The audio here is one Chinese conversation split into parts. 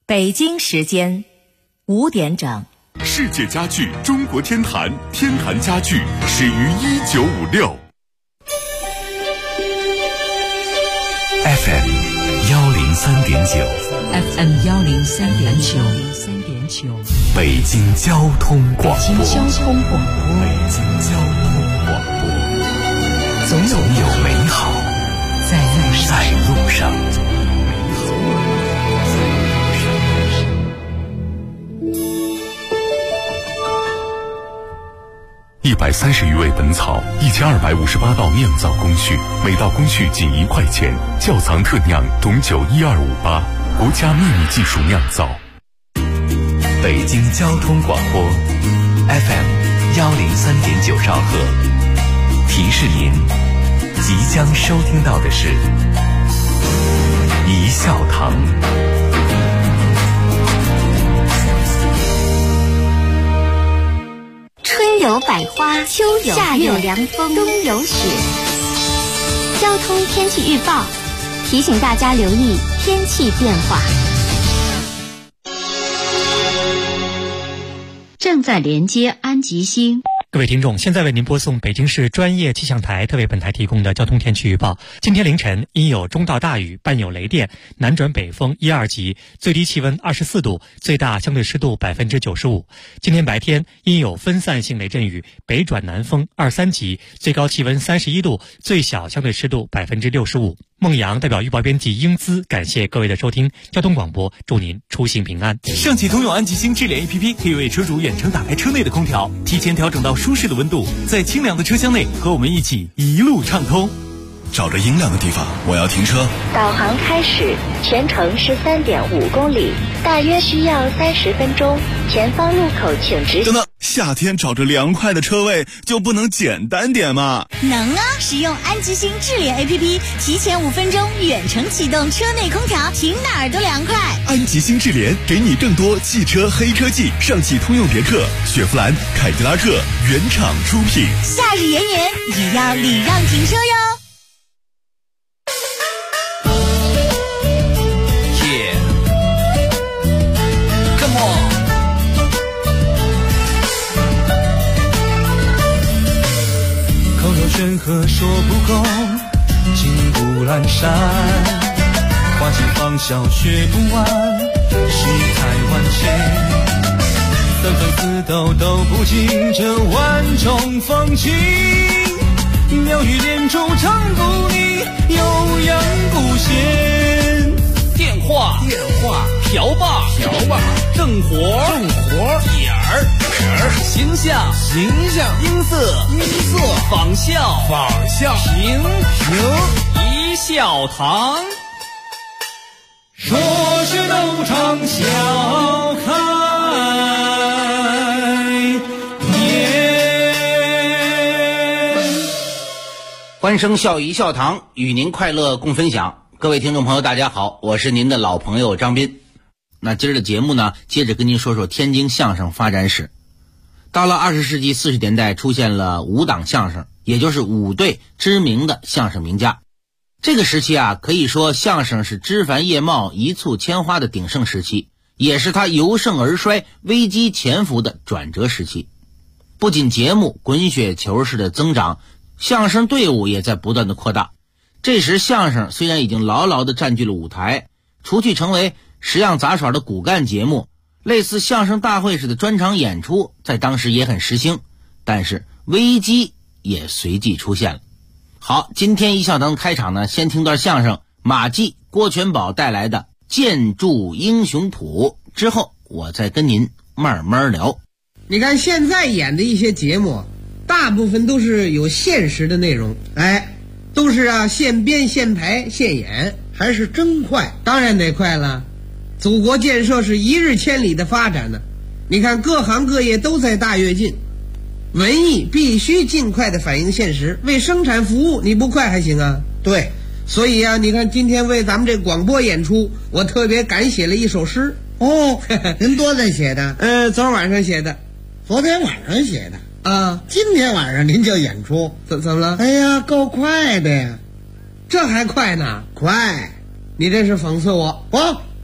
北京时间5点整。 世界家具中国天坛，天坛家具始于1956。 FM 103.9 FM 103.9 北京交通广播。 北京交通广播。 总有美好在路上。130余味本草，1258道酿造工序，每道工序仅1块钱。窖藏特酿董酒12588，国家秘密技术酿造。北京交通广播 FM 103.9兆赫，提示您即将收听到的是一笑堂。 春有百花，秋有夏有凉风，冬有雪。交通天气预报提醒大家留意天气变化。 正在连接安吉星。 各位听众，现在为您播送北京市专业气象台特为本台提供的交通天气预报。今天凌晨阴有中到大雨，伴有雷电，南转北风1、2级，最低气温24度，最大相对湿度95%。今天白天阴有分散性雷阵雨，北转南风2、3级，最高气温31度，最小相对湿度65%。孟阳代表预报编辑英姿感谢各位的收听，交通广播祝您出行平安。 上汽通用安吉星智联 APP 可以为车主远程打开车内的空调，提前调整到舒适的温度，在清凉的车厢内和我们一起一路畅通。 找着阴凉的地方，我要停车。 导航开始，全程是3.5公里，大约需要30分钟。前方路口请直行。 等等，夏天找着凉快的车位就不能简单点吗？ 能啊！使用安吉星智联 APP， 提前5分钟远程启动车内空调，停哪儿都凉快。 安吉星智联给你更多汽车黑科技，上汽通用别克、雪佛兰、凯迪拉克原厂出品。 夏日炎炎也要礼让停车哟。 山河说不够，情不阑珊，花期芳笑学不完，世态万千，三分四斗都不尽这万种风情，妙语连珠唱不腻，悠扬不闲。 电话瓢把正活点儿形象音色仿效评一笑堂， 说是都唱笑开颜。 欢声笑语一笑堂，与您快乐共分享。各位听众朋友大家好，我是您的老朋友张斌。那今儿的节目呢，接着跟您说说天津相声发展史。到了20世纪40年代，出现了5档相声，也就是5对知名的相声名家。这个时期啊，可以说相声是枝繁叶茂、一簇千花的鼎盛时期，也是它由盛而衰、危机潜伏的转折时期。不仅节目滚雪球式的增长，相声队伍也在不断的扩大。这时相声虽然已经牢牢地占据了舞台，除去成为十样杂耍的骨干节目，类似相声大会式的专场演出在当时也很时兴，但是危机也随即出现了。好，今天一笑堂开场呢，先听段相声马季、郭全宝带来的《建筑英雄谱》，之后我再跟您慢慢聊。 你看现在演的一些节目，大部分都是有现实的内容，都是现编现排现演，还是真快。当然得快了，祖国建设是一日千里的发展呢。你看各行各业都在大跃进，文艺必须尽快的反映现实，为生产服务，你不快还行啊？对，所以你看今天为咱们这广播演出，我特别赶写了一首诗。 哦，您多早写的？ 昨晚上写的。 昨天晚上写的啊？ 今天晚上您就演出？ 怎么了？ 哎呀，够快的呀！ 这还快呢？ 快！ 你这是讽刺我？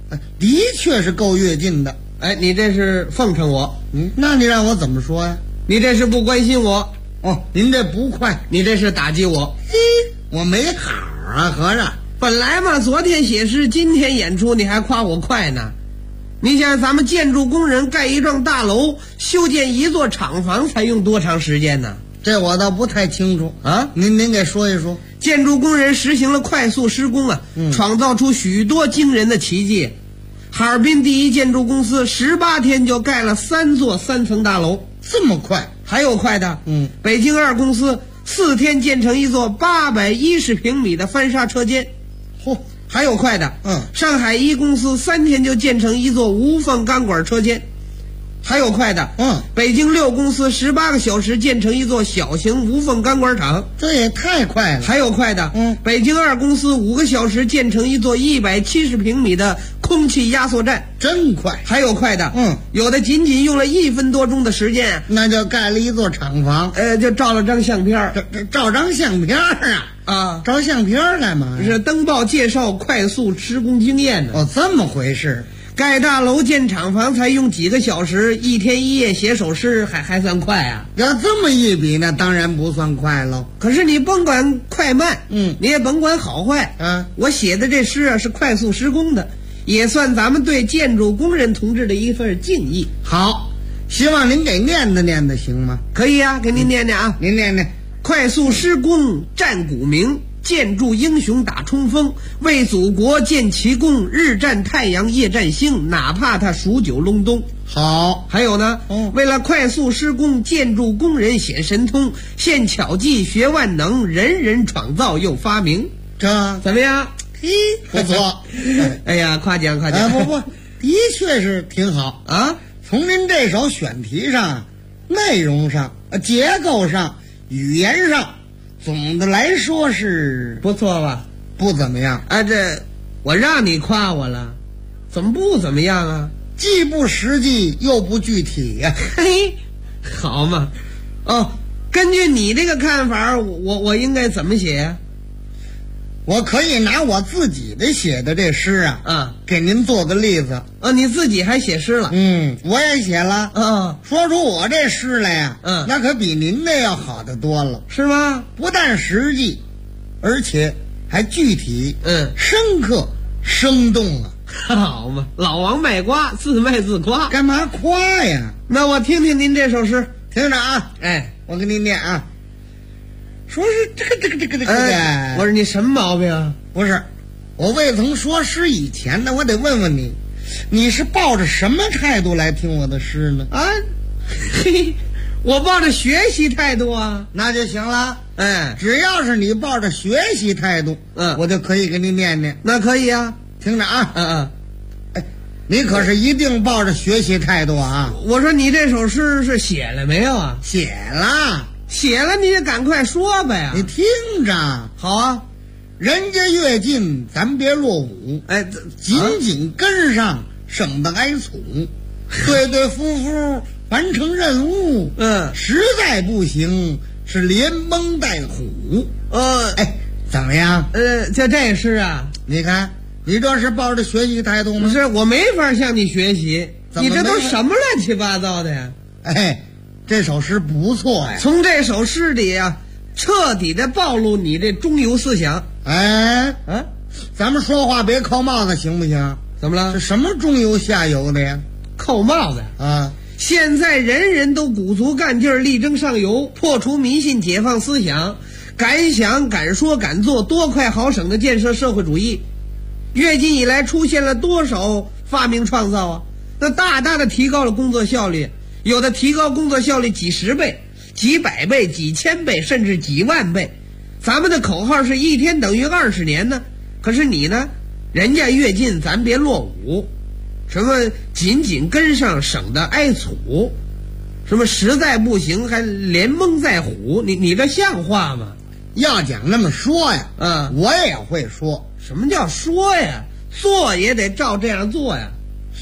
的确是够跃进的。 哎，你这是奉承我。 那你让我怎么说呀？ 你这是不关心我。 哦，您这不快， 你这是打击我。 我没好啊，和尚。 本来嘛，昨天写诗，今天演出，你还夸我快呢。你想咱们建筑工人盖一幢大楼，修建一座厂房才用多长时间呢？ 这我倒不太清楚啊， 您给说一说。 建筑工人实行了快速施工啊，创造出许多惊人的奇迹。哈尔滨第一建筑公司18天就盖了3座3层大楼， 这么快？ 还有快的，北京2公司4天建成一座810平米的翻砂车间，还有快的，上海1公司3天就建成一座无缝钢管车间，还有快的，北京6公司18个小时建成一座小型无缝钢管厂， 这也太快了。 还有快的，北京2公司5个小时建成一座170平米的空气压缩站， 真快。 还有快的，有的仅仅用了1分多钟的时间， 那就盖了一座厂房， 就照了张相片。 照张相片啊，照相片干嘛？ 是登报介绍快速施工经验的。 哦，这么回事。 盖大楼建厂房才用几个小时，1天1夜写首诗还算快啊？ 要这么一比，那当然不算快喽。 可是你甭管快慢，你也甭管好坏，我写的这诗啊是快速施工的，也算咱们对建筑工人同志的一份敬意。 好，希望您给念的行吗？ 可以啊，给您念念啊。 您念念。 快速施工战鼓鸣，建筑英雄打冲锋，为祖国建奇功，日占太阳夜占星，哪怕他数九隆冬。 好， 还有呢，为了快速施工，建筑工人显神通，现巧技学万能，人人创造又发明。 这怎么样？ 不错。 哎呀，夸奖。 不，的确是挺好啊。从您这首选题上、内容上、结构上、语言上，总的来说是不错吧？ 不怎么样啊，这我让你夸我了，怎么不怎么样啊？ 既不实际又不具体呀。 嘿，好嘛。哦，根据你这个看法，我应该怎么写呀？ 我可以拿我自己的写的这诗给您做个例子。 你自己还写诗了？ 我也写了。说出我这诗来呀，那可比您的要好得多了。 是吗？ 不但实际，而且还具体，深刻、生动啊。 好嘛，老王卖瓜，自卖自夸。 干嘛夸呀？ 那我听听您这首诗， 听着啊。 哎， 我给您念啊。说是这个， 我说你什么毛病啊？ 不是，我未曾说诗以前呢，我得问问你，你是抱着什么态度来听我的诗呢？ 啊，嘿，我抱着学习态度啊。 那就行了。只要是你抱着学习态度，我就可以给你念念。 那可以啊， 听着啊。你可是一定抱着学习态度啊。 我说你这首诗是写了没有啊？ 写了。 写了你就赶快说呗呀！ 你听着， 好啊， 人家越近，咱别落伍。紧跟上，省得挨杵。对夫完成任务，实在不行是连蒙带唬。怎么样？ 就这诗啊， 你看，你这是抱着学习态度吗？ 不是，我没法向你学习。你这都什么乱七八糟的呀？ 这首诗不错呀， 从这首诗里啊，彻底的暴露你这中游思想。 咱们说话别扣帽子行不行？ 怎么了？ 是什么中游下游的呀？ 扣帽子啊！ 现在人人都鼓足干劲儿，力争上游，破除迷信，解放思想，敢想敢说敢做，多快好省的建设社会主义。跃进以来出现了多少发明创造啊？那大大的提高了工作效率。有的提高工作效率几十倍、几百倍、几千倍，甚至几万倍。咱们的口号是1天等于20年呢，可是你呢，人家越近咱别落伍，什么紧跟上省得挨杵，什么实在不行还连蒙带唬，你这像话吗？ 要讲那么说呀，我也会说。 什么叫说呀？做也得照这样做呀。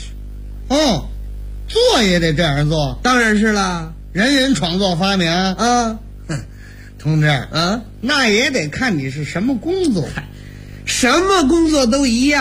做也得这样做， 当然是了。 人人创作发明啊，同志啊， 那也得看你是什么工作， 什么工作都一样。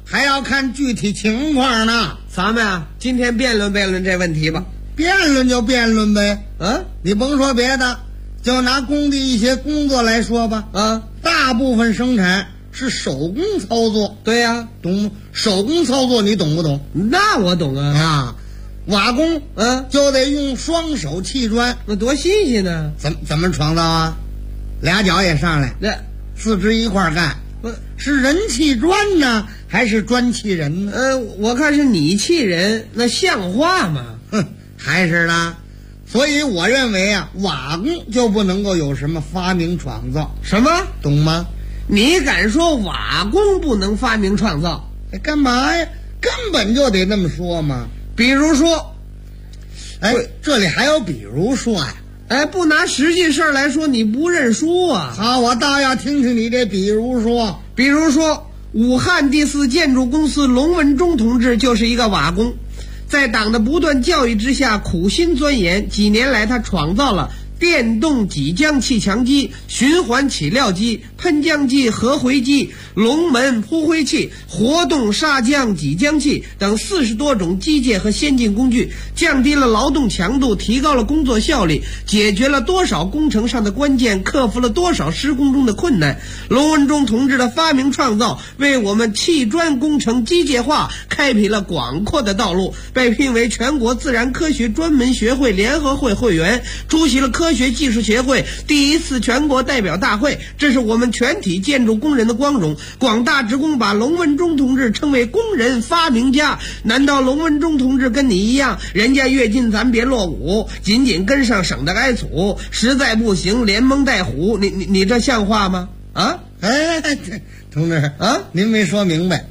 还要看具体情况呢。 咱们啊，今天辩论辩论这问题吧。 辩论就辩论呗。你甭说别的，就拿工地一些工作来说吧。大部分生产是手工操作。 对呀， 懂吗？手工操作你懂不懂？ 那我懂啊。 瓦工就得用双手砌砖， 那多新鲜呢！ 怎么创造啊？俩脚也上来，四肢一块干。是人砌砖呢，还是砖砌人呢？ 我看是你砌人，那像话吗？ 还是呢。所以我认为啊，瓦工就不能够有什么发明创造。 什么？ 懂吗？ 你敢说瓦工不能发明创造？ 干嘛呀？根本就得那么说嘛。 比如说， 这里还有比如说呀。 不拿实际事儿来说，你不认输啊！ 好，我倒要听听你这比如说。 比如说，武汉第4建筑公司龙文忠同志就是一个瓦工，在党的不断教育之下，苦心钻研，几年来他创造了电动挤浆砌墙机、循环起料机、喷浆机、合回机、龙门铺灰器、活动砂浆挤浆器等40多种机械和先进工具，降低了劳动强度，提高了工作效率，解决了多少工程上的关键，克服了多少施工中的困难。龙文忠同志的发明创造为我们砌砖工程机械化开辟了广阔的道路，被聘为全国自然科学专门学会联合会会员，出席了科学技术协会第1次全国代表大会，这是我们全体建筑工人的光荣。广大职工把龙文忠同志称为工人发明家，难道龙文忠同志跟你一样，人家跃进咱别落伍，紧紧跟上省得挨杵，实在不行连蒙带唬，你这像话吗？ 同志您没说明白。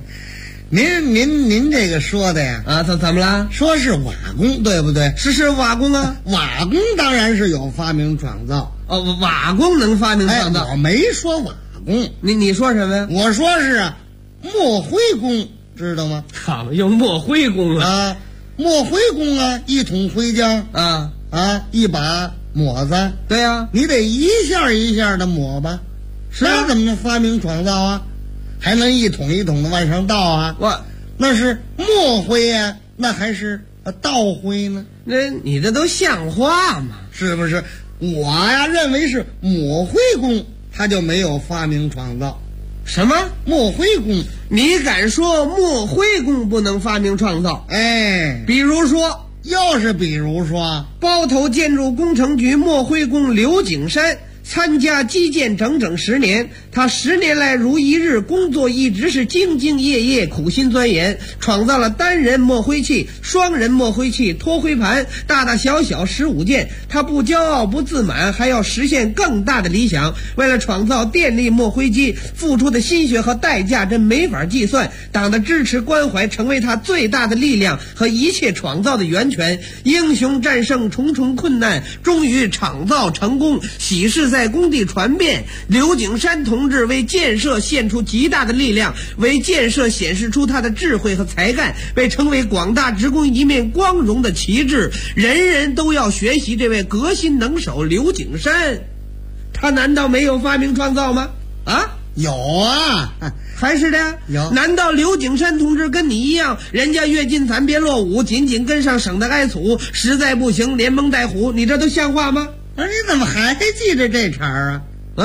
您这个说的呀怎么了？ 说是瓦工对不对？ 是瓦工啊。 瓦工当然是有发明创造。 瓦工能发明创造。 我没说瓦工。 你说什么呀？ 我说是墨灰工，知道吗？ 好，用墨灰工啊。墨灰工啊，一桶灰浆一把抹子。 对啊， 你得一下一下的抹吧。那怎么能发明创造啊？还能一桶一桶的往上倒啊？那是墨灰呀，那还是倒灰呢？ 那你这都像话吗？ 是不是？我呀认为是抹灰工，他就没有发明创造。 什么？ 墨灰工？ 你敢说墨灰工不能发明创造？比如说， 又是比如说， 包头建筑工程局墨灰工刘景山参加基建整整10年，他10年来如一日，工作一直是兢兢业业，苦心钻研，创造了单人抹灰器、双人抹灰器、脱灰盘，大大小小15件。他不骄傲不自满，还要实现更大的理想。为了创造电力抹灰机，付出的心血和代价真没法计算。党的支持关怀成为他最大的力量和一切创造的源泉。英雄战胜重重困难，终于创造成功，喜事在工地传遍。刘景山同志为建设献出极大的力量，为建设显示出他的智慧和才干，被称为广大职工一面光荣的旗帜。人人都要学习这位革新能手刘景山，他难道没有发明创造吗？ 有啊， 还是的。 有。 难道刘景山同志跟你一样，人家跃进咱别落伍，紧紧跟上省得挨杵，实在不行连蒙带唬，你这都像话吗？ 你怎么还记着这茬啊？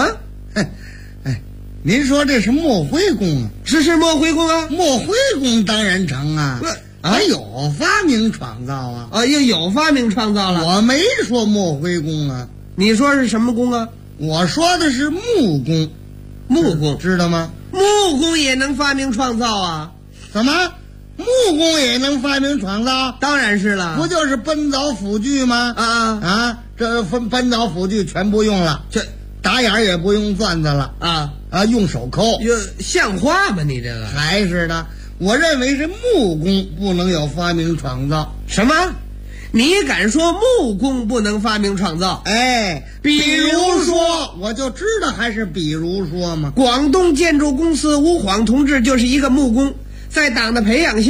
您说这是墨灰工啊？ 是墨灰工啊。 墨灰工当然成啊。还有发明创造啊？ 有发明创造了。 我没说墨灰工啊。 你说是什么工啊？ 我说的是木工。 木工知道吗？ 木工也能发明创造啊？ 怎么？木工也能发明创造？ 当然是了。 不就是奔凿斧锯吗？这奔凿斧锯全不用了，这打眼也不用钻子了用手抠。 像话吗？你这个还是的。我认为是木工不能有发明创造。 什么？你敢说木工不能发明创造？ 比如说，我就知道还是比如说嘛。 广东建筑公司吴晃同志就是一个木工，在党的培养下，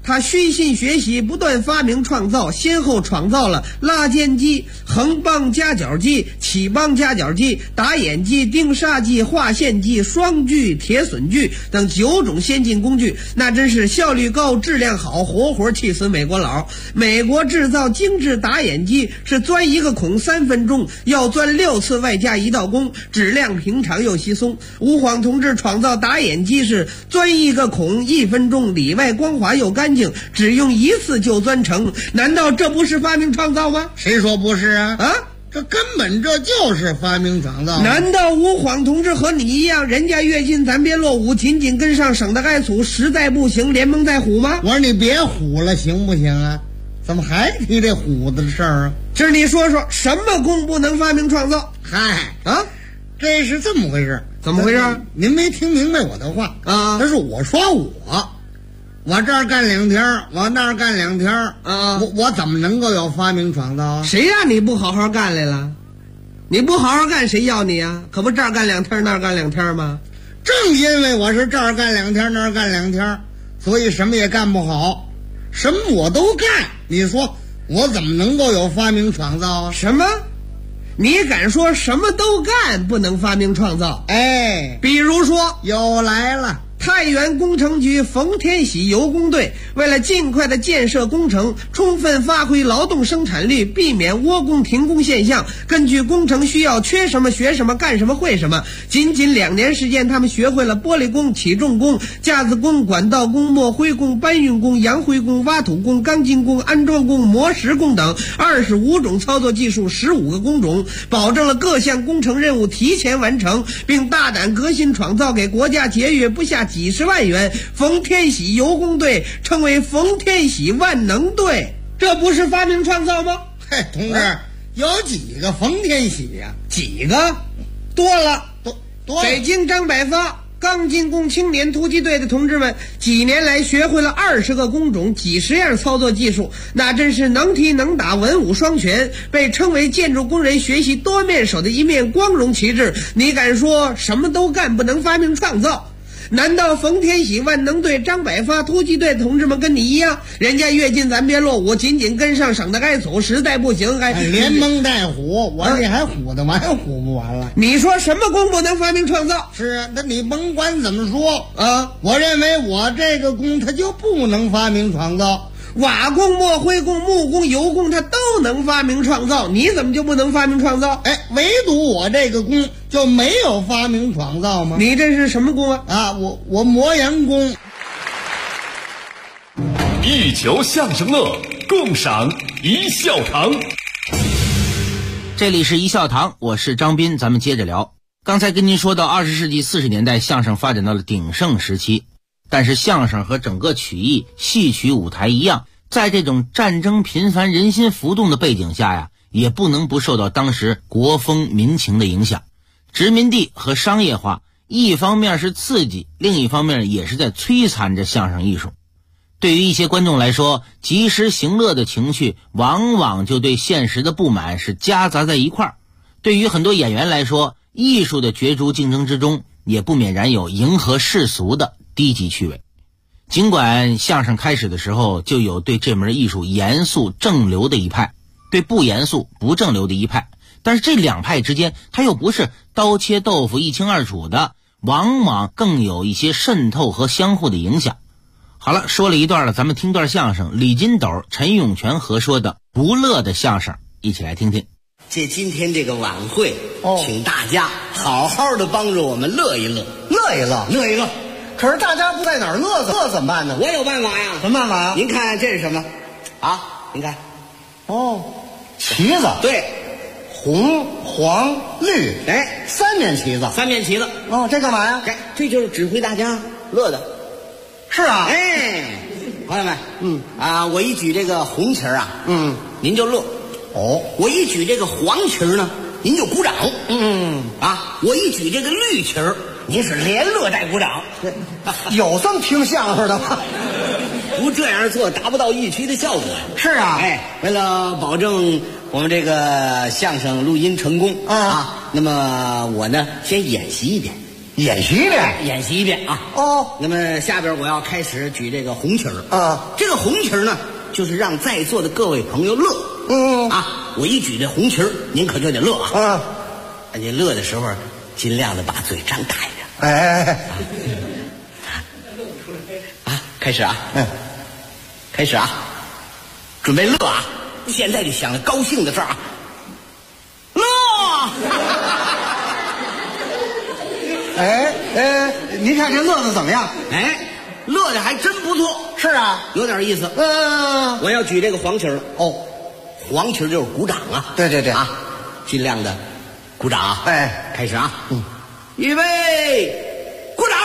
他虚心学习，不断发明创造，先后创造了拉肩机、横帮夹角机、起帮夹角机、打眼机、钉砂机、划线机、双锯、铁榫锯等9种先进工具，那真是效率高、质量好，活活气死美国佬。美国制造精致打眼机是钻一个孔3分钟，要钻6次外加1道工，质量平常又稀松。吴晃同志创造打眼机是钻一个孔1分钟，里外光滑又干净，只用1次就钻成。难道这不是发明创造吗？ 谁说不是啊？这根本这就是发明创造。 难道吴晃同志和你一样，人家跃进咱别落伍，紧紧跟上，省得挨粗，实在不行联盟再虎吗？ 我说你别虎了行不行啊？怎么还提这虎子的事儿啊？ 今儿你说说什么工不能发明创造？ 嗨这是这么回事。 怎么回事？ 您没听明白我的话啊？这是我说我这儿干2天，我那儿干2天我怎么能够有发明创造啊？ 谁让你不好好干来了？你不好好干谁要你啊？可不这儿干2天那儿干2天吗？ 正因为我是这儿干2天那儿干2天，所以什么也干不好，什么我都干，你说我怎么能够有发明创造啊？ 什么？你敢说什么都干不能发明创造？比如说又来了， 太原工程局冯天喜油工队为了尽快的建设工程，充分发挥劳动生产率，避免窝工停工现象，根据工程需要，缺什么学什么，干什么会什么。仅2年时间，他们学会了玻璃工、起重工、架子工、管道工、抹灰工、搬运工、扬灰工、挖土工、钢筋工、安装工、磨石工等25种操作技术，15个工种，保证了各项工程任务提前完成，并大胆革新创造，给国家节约不下几10万元。冯天喜油工队称为冯天喜万能队，这不是发明创造吗？ 嘿，同志，有几个冯天喜呀？ 几个？多了。北京张百发钢筋工青年突击队的同志们几年来学会了20个工种，几10样操作技术，那真是能踢能打，文武双全，被称为建筑工人学习多面手的一面光荣旗帜。你敢说什么都干不能发明创造？难道冯天喜万能队张百发突击队的同志们跟你一样，人家跃进咱别落伍，紧紧跟上，省得挨走，实在不行还连蒙带唬，我这还唬得完唬不完了？ 你说什么工不能发明创造？ 是啊，那你甭管怎么说我认为我这个工它就不能发明创造。 瓦工、抹灰工、木工、油工，它都能发明创造，你怎么就不能发明创造？ 唯独我这个工就没有发明创造吗？ 你这是什么工啊？ 我磨洋工。 一球相声乐，共赏一笑堂。 这里是一笑堂，我是张斌，咱们接着聊。刚才跟您说到20世纪40年代，相声发展到了鼎盛时期。但是相声和整个曲艺、戏曲舞台一样，在这种战争频繁、人心浮动的背景下呀，也不能不受到当时国风民情的影响。殖民地和商业化，一方面是刺激，另一方面也是在摧残着相声艺术。对于一些观众来说，及时行乐的情绪往往就对现实的不满是夹杂在一块儿。对于很多演员来说，艺术的角逐竞争之中，也不免然有迎合世俗的低级趣味。尽管相声开始的时候就有对这门艺术严肃正流的一派，对不严肃不正流的一派，但是这2派之间它又不是刀切豆腐一清二楚的，往往更有一些渗透和相互的影响。好了，说了一段了，咱们听段相声，李金斗、陈永泉合说的不乐的相声，一起来听听。 借今天这个晚会，请大家好好的帮着我们乐一乐，乐一乐，乐一乐。 可是大家不在哪儿乐怎么办呢？ 我有办法呀。 什么办法呀？ 您看这是什么？您看， 旗子。 对， 红、黄、绿，3面旗子。 3面旗子。 这干嘛呀？ 这就是指挥大家乐的。 是啊。 朋友们，我一举这个红旗儿您就乐。我一举这个黄旗儿呢，您就鼓掌。我一举这个绿旗儿，您是连乐带鼓掌。 有这么听相声的吗？ 不这样做达不到预期的效果。 是啊。 为了保证我们这个相声录音成功那么我呢先演习一遍。 演习一遍， 演习一遍啊。 哦， 那么下边我要开始举这个红旗儿啊。 这个红旗儿呢，就是让在座的各位朋友乐。我一举这红旗儿，您可就得乐啊。你乐的时候，尽量的把嘴张大一点。开始啊，开始啊，准备乐啊！现在就想着高兴的事儿啊，乐！ 您看这乐的怎么样？ 乐的还真不错。 是啊， 有点意思。我要举这个黄旗了。黄旗就是鼓掌啊。 对对对啊，尽量的鼓掌啊。开始啊。预备，鼓掌。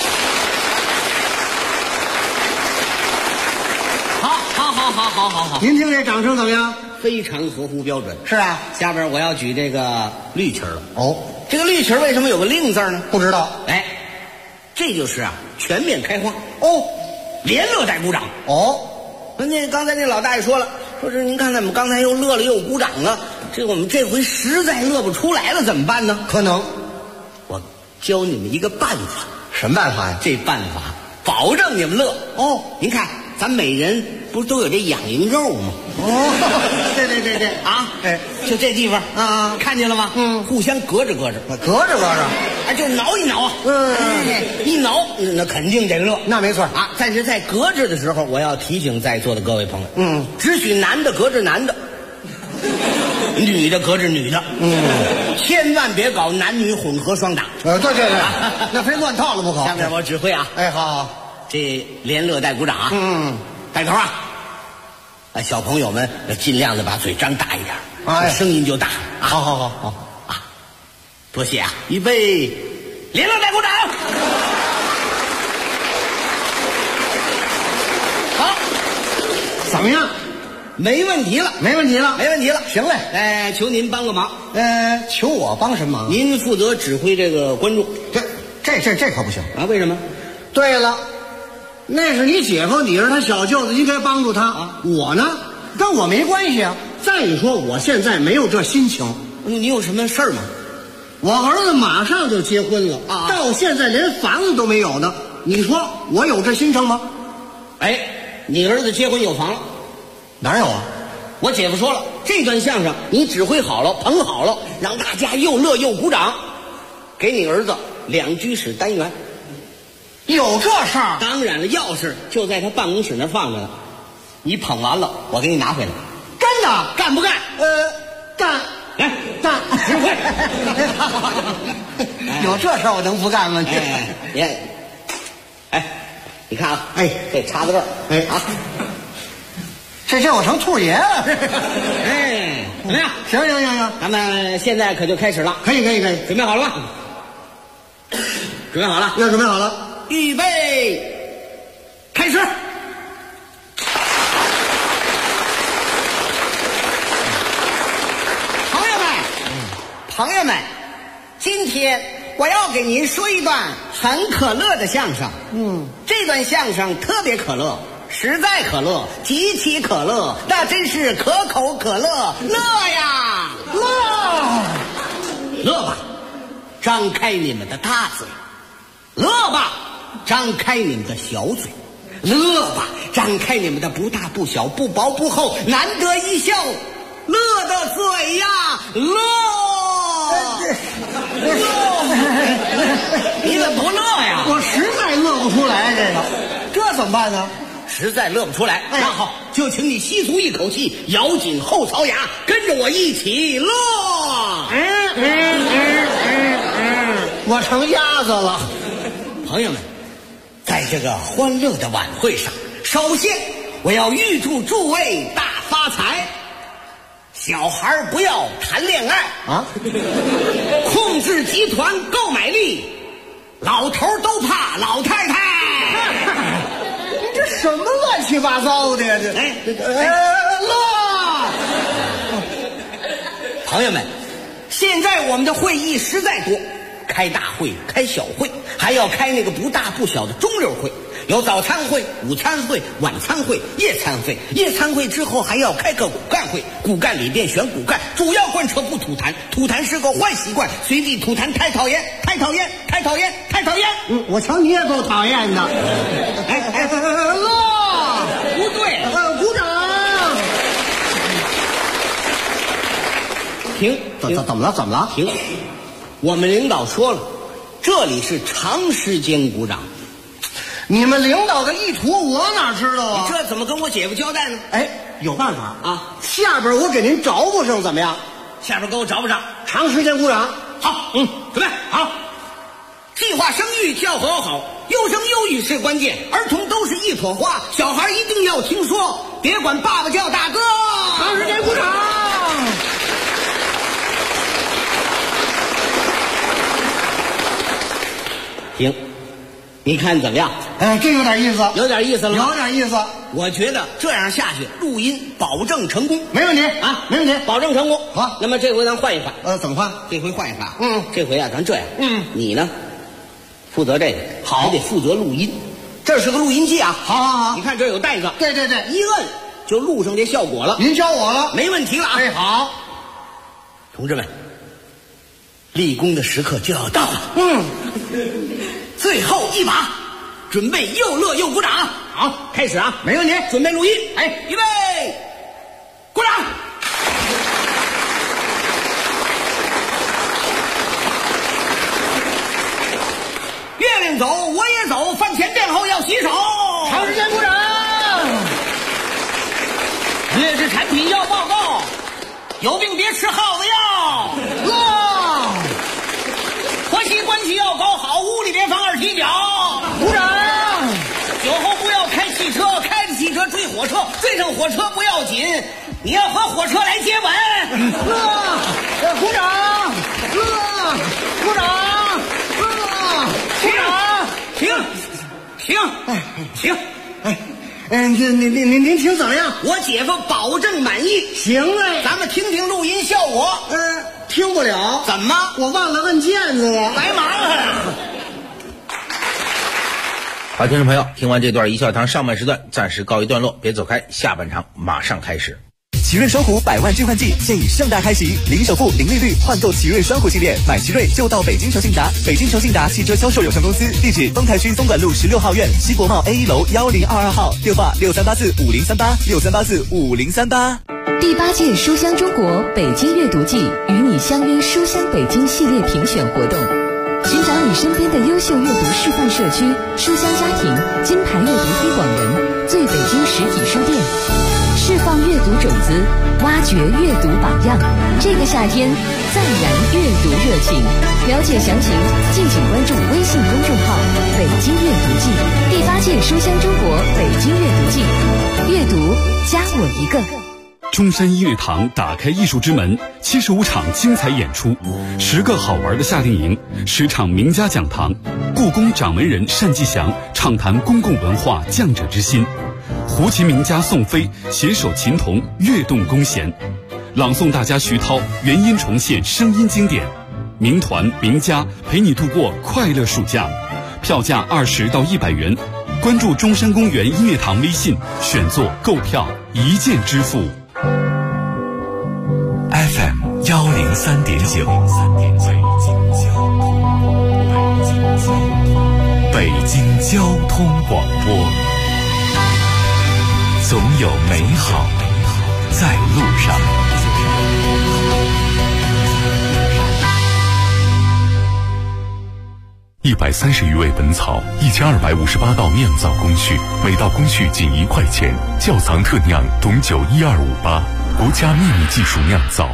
好。 您听这掌声怎么样？ 非常合乎标准。 是啊， 下边我要举这个绿旗了。这个绿旗为什么有个令字呢？ 不知道。 这就是啊，全面开花。连乐带鼓掌。那刚才那老大爷说了，说是您看咱们刚才又乐了又鼓掌了，我们这回实在乐不出来了，怎么办呢？ 可能， 我教你们一个办法。 什么办法呀？ 这办法保证你们乐。您看咱每人不是都有这痒痒肉吗？ 对啊！就这地方啊，看见了吗？互相隔着，就挠一挠啊。一挠那肯定得乐。 那没错啊。但是在隔着的时候，我要提醒在座的各位朋友，只许男的隔着男的，女的隔着女的。千万别搞男女混合双打。 对，那非乱套了不可。 下面我指挥啊。 好， 这连乐带鼓掌啊。带头啊！小朋友们要尽量的把嘴张大一点，声音就大。 好啊！多谢啊！预备，连乐带鼓掌。好， 怎么样？ 没问题了。 行嘞。 求您帮个忙。 求我帮什么忙？ 您负责指挥这个观众。 这可不行啊！为什么？ 对了。那是你姐夫，你是他小舅子，应该帮助他。我呢，跟我没关系啊。再说我现在没有这心情。 你有什么事儿吗？ 我儿子马上就结婚了到现在连房子都没有呢。你说我有这心情吗？ 你儿子结婚有房了？ 哪有啊？ 我姐夫说了，这段相声你指挥好了，捧好了，让大家又乐又鼓掌，给你儿子2居室单元。 有这事儿？ 当然了，钥匙就在他办公室那放着呢。你捧完了，我给你拿回来。 真的？ 干不干？ 干。干。 指挥。 有这事儿我能不干吗？ 你看啊，这插在这儿。 这我成兔爷了。 怎么样？ 行， 咱们现在可就开始了。 可以。 准备好了吧？准备好了？ 要准备好了。 预备，开始！朋友们，今天我要给您说一段很可乐的相声。这段相声特别可乐，实在可乐，极其可乐，那真是可口可乐，乐呀！乐吧，张开你们的大嘴；乐吧，张开你们的小嘴；乐吧，张开你们的不大不小、不薄不厚，难得一笑，乐的嘴呀，乐！你怎么不乐呀？ 我实在乐不出来，这怎么办呢？ 实在乐不出来，那好，就请你吸足一口气，咬紧后槽牙，跟着我一起乐。 我成鸭子了。 朋友们，在这个欢乐的晚会上，首先我要预祝诸位大发财。小孩不要谈恋爱啊！ 控制集团购买力，老头都怕老太太。 这什么乱七八糟的呀？ 乐！朋友们，现在我们的会议实在多，开大会、开小会，还要开那个不大不小的中流会。 有早餐会、午餐会、晚餐会、夜餐会。夜餐会之后还要开个骨干会，骨干里边选骨干，主要贯彻不吐痰。吐痰是个坏习惯，随地吐痰太讨厌，太讨厌，太讨厌，太讨厌。 我瞧你也够讨厌的。 乐，不对， 鼓掌。 停， 怎么了？ 停！我们领导说了，这里是长时间鼓掌。 你们领导的意图我哪知道啊？ 你这怎么跟我姐夫交代呢？ 哎，有办法啊！下边我给您找补上，怎么样？ 下边给我找补上， 长时间鼓掌。 好，准备好。计划生育要好，优生优育是关键。儿童都是一朵花，小孩一定要听说，别管爸爸叫大哥。 长时间鼓掌。 停，你看怎么样？ 哎，这有点意思， 有点意思了吗？ 有点意思。 我觉得这样下去，录音保证成功。 没问题啊， 没问题， 保证成功。 好， 那么这回咱换一换。 怎么换？ 这回换一换。这回啊，咱这样。你呢，负责这个， 好， 还得负责录音。这是个录音机啊。 好。 你看这有带子。 对， 一摁就录上这效果了。 您教我了， 没问题了啊。 哎，好， 同志们，立功的时刻就要到了。最后一把，准备又乐又鼓掌。好，开始啊！ 没问题， 准备录音。哎，预备，鼓掌！月亮走，我也走，饭前便后要洗手。 长时间鼓掌。 劣质产品要报告，有病别吃耗子药。 乐。 婆媳关系要搞好，屋里别放二踢脚。 鼓掌。 酒后不要开汽车，开着汽车追火车，追上火车不要紧，你要和火车来接吻。 乐，鼓掌。乐，鼓掌。 停。 您听怎么样？ 我姐夫保证满意。 行嘞， 咱们听听录音效果。 听不了。 怎么？ 我忘了摁键子了。 白忙了。 好，听众朋友，听完这段一笑堂上半时段暂时告一段落，别走开，下半场马上开始。 奇瑞双虎100万置换季现已盛大开启，零首付、零利率换购奇瑞双虎系列，买奇瑞就到北京诚信达。北京诚信达汽车销售有限公司，地址丰台区松管路16号院西国贸 A1 楼1022号，电话63845038，63845038。 第8届书香中国北京阅读季与你相约书香北京系列评选活动，寻找你身边的优秀阅读示范社区、书香家庭、金牌阅读推广人、最北京实体书店，释放阅读种子，挖掘阅读榜样。这个夏天再燃阅读热情。了解详情，敬请关注微信公众号“北京阅读季”。第8届书香中国北京阅读季，阅读加我一个。 中山音乐堂打开艺术之门，75场精彩演出，10个好玩的夏令营，10场名家讲堂，故宫掌门人单霁翔畅谈公共文化匠者之心，胡琴名家宋飞携手琴童跃动弓弦，朗诵大家徐涛原音重现声音经典，名团名家陪你度过快乐暑假，票价20到100元，关注中山公园音乐堂微信，选座购票一键支付。 FM 103.9，北京交通广播，总有美好在路上。 130余味本草，1258道酿造工序，每道工序仅1块钱，窖藏特酿董酒12588，国家秘密技术酿造。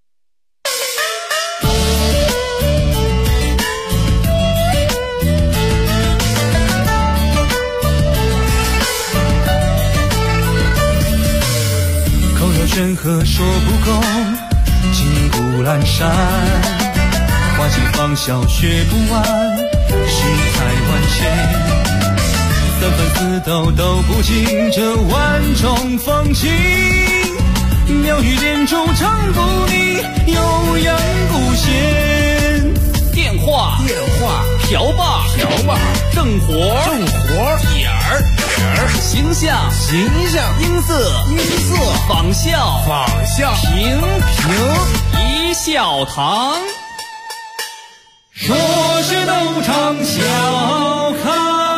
口若悬河说不够，金谷阑珊，花期芳笑学不完，世态万千，三分四斗都不尽这万种风情，妙语连珠唱不腻，悠扬古弦。 电话，瓢把，正活，点儿， 形象，音色，仿效，平一笑堂。说是斗场笑开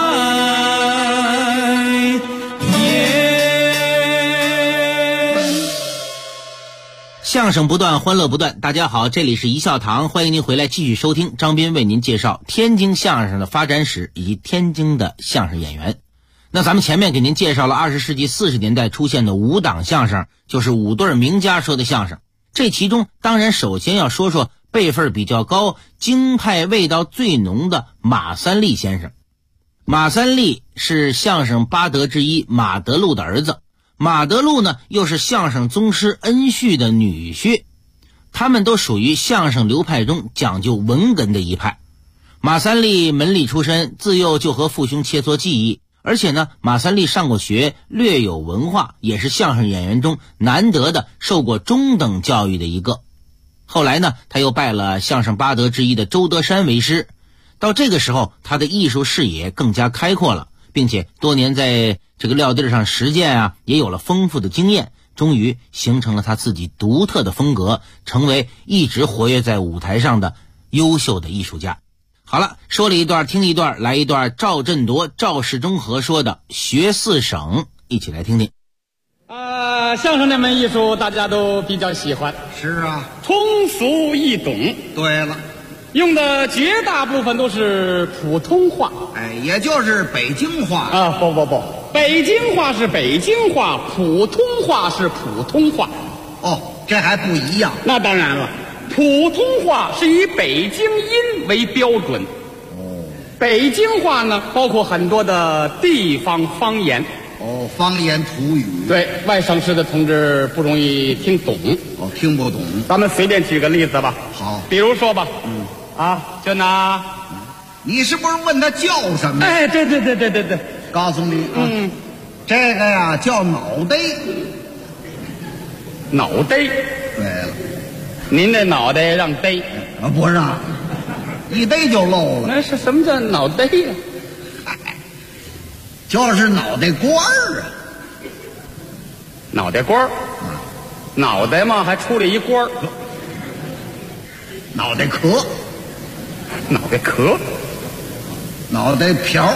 颜。 相声不断，欢乐不断。大家好，这里是一笑堂，欢迎您回来继续收听张斌为您介绍天津相声的发展史以及天津的相声演员。那咱们前面给您介绍了20世纪40年代出现的5档相声，就是5对名家说的相声。这其中当然首先要说说辈分比较高、京派味道最浓的马三立先生。马三立是相声八德之一马德禄的儿子，马德禄呢又是相声宗师恩绪的女婿，他们都属于相声流派中讲究文哏的一派。马三立门里出身，自幼就和父兄切磋技艺，而且呢，马三立上过学，略有文化，也是相声演员中难得的受过中等教育的一个。后来呢，他又拜了相声八德之一的周德山为师。到这个时候，他的艺术视野更加开阔了，并且多年在这个撂地上实践啊，也有了丰富的经验，终于形成了他自己独特的风格，成为一直活跃在舞台上的优秀的艺术家。好了，说了一段听一段，来一段赵振铎、赵氏中和说的学四省，一起来听听。 相声这门艺术大家都比较喜欢。 是啊， 通俗易懂。 对了， 用的绝大部分都是普通话。 也就是北京话啊。不，北京话是北京话，普通话是普通话。 哦，这还不一样。 那当然了，普通话是以北京音为标准。北京话呢，包括很多的地方方言。 方言土语。 对，外省市的同志不容易听懂。 听不懂。 咱们随便举个例子吧。 好， 比如说吧，就拿， 你是不是问他叫什么？ 对， 告诉你啊，这个呀叫脑袋。 脑袋。 对了， 您这脑袋让逮？ 不让，一逮就漏了。 那是什么叫脑袋呀？ 就是脑袋瓜儿啊。 脑袋瓜儿，脑袋嘛还出了一瓜儿。 脑袋壳， 脑袋壳， 脑袋瓢，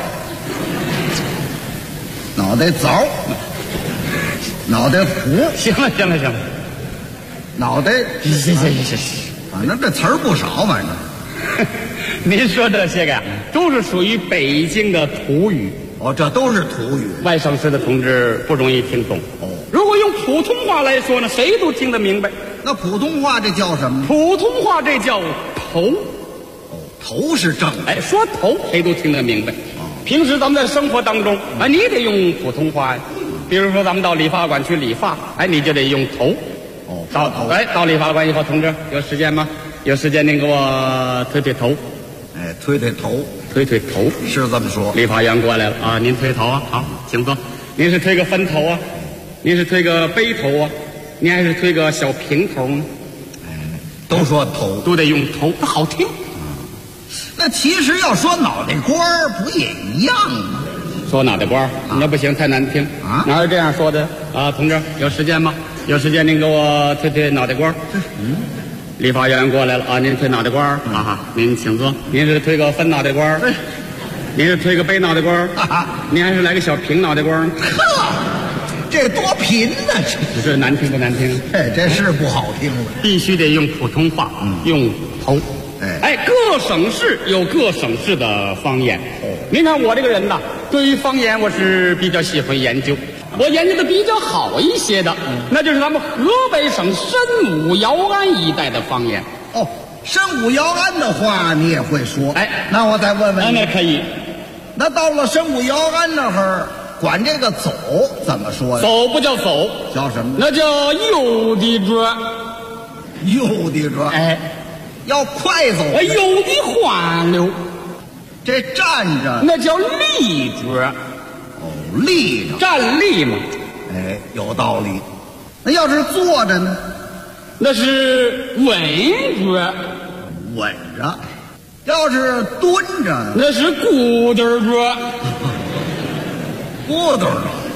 脑袋枣，脑袋脯。 行了， 脑袋， 行， 反正这词儿不少，反正。 您说这些个呀，都是属于北京的土语。 这都是土语， 外省市的同志不容易听懂。如果用普通话来说呢，谁都听得明白。 那普通话这叫什么？ 普通话这叫头。 头是正的。 说头谁都听得明白。平时咱们在生活当中，你得用普通话呀。比如说咱们到理发馆去理发，你就得用头。到理发馆以后，同志有时间吗？有时间您给我推推头。 推推头， 推推头是这么说。 理发员过来了啊，您推头啊，好，请坐。您是推个分头啊，您是推个背头啊，您还是推个小平头呢？ 都说头， 都得用头，它好听。 那其实要说脑袋瓜儿，不也一样吗？ 说脑袋瓜儿，那不行，太难听啊！哪有这样说的啊？同志，有时间吗？有时间您给我推推脑袋瓜儿。理发员过来了啊，您推脑袋瓜儿啊，您请坐。您是推个分脑袋瓜儿，您是推个背脑袋瓜儿，您还是来个小平脑袋瓜儿？ 这多贫呢！ 这难听不难听？ 这是不好听了， 必须得用普通话，用头。各省市有各省市的方言。您看我这个人呐，对于方言我是比较喜欢研究。我研究的比较好一些的，那就是咱们河北省申武姚安一带的方言。 申武姚安的话你也会说？那我再问问你。 那可以。 那到了申武姚安那儿，管这个走怎么说呀？ 走不叫走， 叫什么？ 那叫右的着。 右的着。要快走。 有的缓溜。 这站着那叫立着。 立着， 站立嘛。 有道理。那要是坐着呢？ 那是稳着。 稳着。要是蹲着， 那是咕嘟着。 咕嘟着。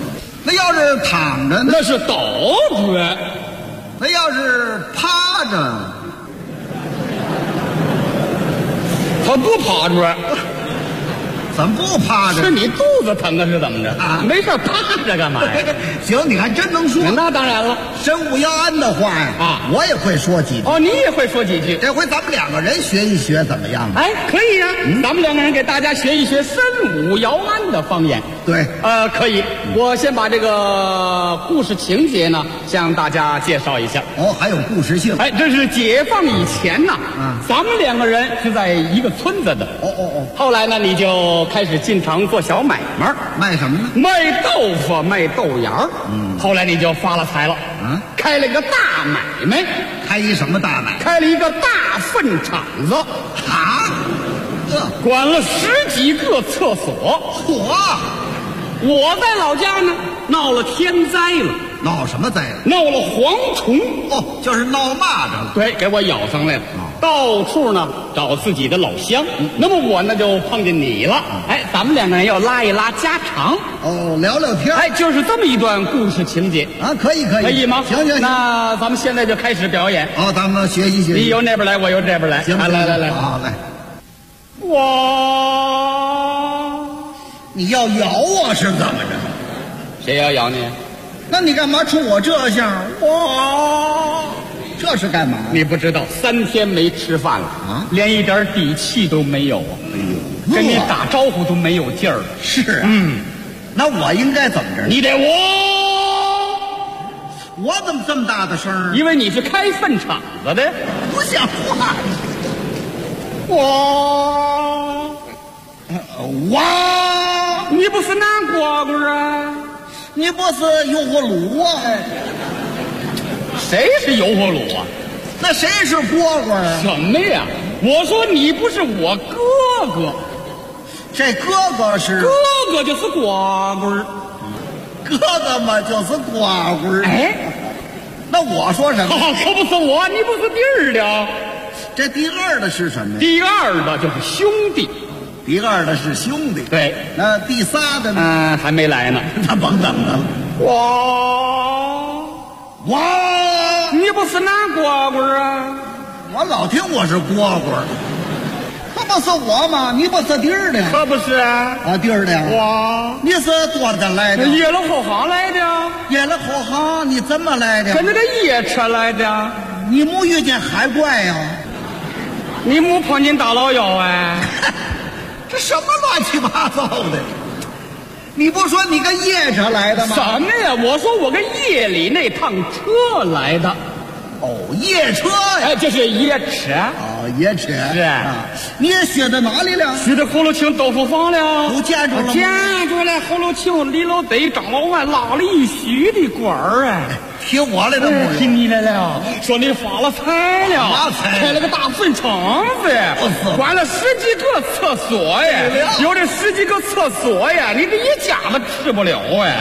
那要是躺着呢？ 那是倒着。 那要是趴着， 他不趴着。 怎么不趴着？ 是你肚子疼啊，是怎么着？啊，没事趴着干嘛呀？ 行，你还真能说。 那当然了， 身无腰安的话呀，我也会说几句。 哦，你也会说几句。 这回咱们两个人学一学，怎么样？ 哎，可以呀。咱们两个人给大家学一学身无腰安的方言。 对， 可以。我先把这个故事情节呢，向大家介绍一下。 哦，还有故事性。 哎，这是解放以前呐，咱们两个人是在一个村子的。 哦。 后来呢，你就开始进城做小买卖， 卖什么呢？ 卖豆腐，卖豆芽。后来你就发了财了，开了个大买卖。 开一什么大买？ 开了一个大粪场子。 啊？ 管了10几个厕所。我在老家呢，闹了天灾了。 闹什么灾了？ 闹了蝗虫。 哦，就是闹蚂蚱了。 对，给我咬上来了。到处呢找自己的老乡。那么我呢就碰见你了。哎，咱们两个人要拉一拉家常。 哦，聊聊天。 哎，就是这么一段故事情节啊，可以。 可以吗？ 行。 那咱们现在就开始表演。 好，咱们学习。 你由那边来，我由这边来。 行， 来。 好，来。你要咬我是怎么着？ 谁要咬你？ 那你干嘛冲我这样？这是干嘛？ 你不知道，3天没吃饭了啊，连一点底气都没有啊！ 哎呦， 跟你打招呼都没有劲儿。 是啊，那我应该怎么着？ 你得我怎么这么大的声？ 因为你是开粪场子的， 不像话！ 你不是南蝈蝈啊？ 你不是油葫芦啊？ 谁是油葫芦啊？ 那谁是蝈蝈啊？ 什么呀？我说你不是我哥哥， 这哥哥就是蝈蝈， 哥哥嘛就是蝈蝈。 哎， 那我说什么？ 可不是我，你不是第二的。 这第二的是什么呀？ 第二的就是兄弟。 第二的是兄弟。 对， 那第仨的呢？ 还没来呢。 那甭等了。 你不是南蝈蝈啊？ 我老听我是蝈蝈，那不是我吗？你不是第二的？ 可不是啊。 第二的。你是多大来的？ 夜了后行来的。 夜了后行，你怎么来的？ 跟那个夜车来的。 你没遇见海怪呀？ 你没碰见大老妖哎？ 这什么乱七八糟的？你不说你跟夜车来的吗？ 什么呀？我说我跟夜里那趟车来的。 夜车呀！ 哎，这是夜车。 夜车是啊。你也学到哪里了？ 学到葫芦庆豆腐坊了。 都见着了吗？ 见着了。葫芦庆李老贼张老万拉了一须的官儿哎。 提我来了， 提你来了，说你发了财了，开了个大粪场子，管了10几个厕所呀，有这10几个厕所呀，你这一家子吃不了哎。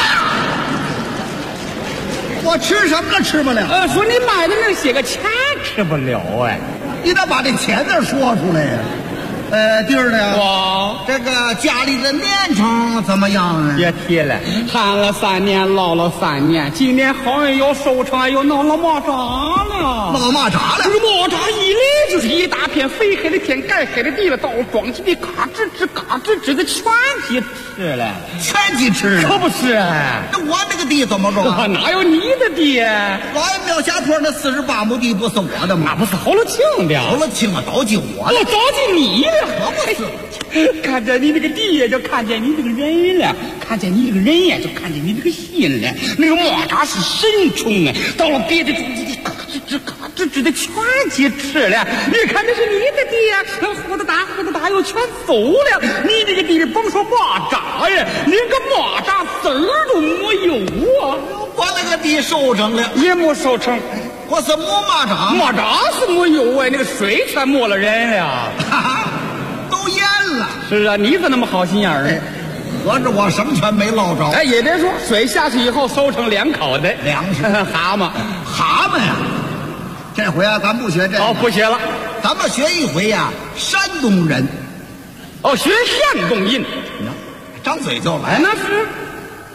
我吃什么吃不了？ 说你卖的那些个钱吃不了哎。 你得把这钱字说出来呀。弟儿的，这个家里的年成怎么样啊？ 别提了，旱了3年，涝了3年，今年好像要收成，又闹了蚂蚱了。 闹蚂蚱了？ 这个蚂蚱一来就是一大片肥黑的天，盖黑的地了，到装起的嘎吱吱的全鸡吃了。 全鸡吃了？ 可不是。 那我那个地怎么够？ 哪有你的地？ 老爷庙下坡那48亩地不是我的吗？ 那不是侯了庆的？ 侯了庆啊，着急我了。 我着急你了。 可不是，看见你这个地呀，就看见你这个人了；看见你这个人呀，就看见你这个心了。那个蚂蚱是神虫啊，到了别的种地，嘎吱的全给吃了。你看这是你的地呀，呼的大又全走了。你这个地里甭说蚂蚱呀，连个蚂蚱丝儿都没有啊！ 我那个地收成了， 也没收成。 我是没蚂蚱， 蚂蚱是没有哎，那个水全没了人了。 都淹了。 是啊，你怎么那么好心眼儿？ 合着我什么全没捞着。 哎，也别说，水下去以后收成2口的粮食。 蛤蟆呀！这回啊，咱不学这个。 不学了， 咱们学一回呀，山东人。 学山东音。 张嘴就来。 那是。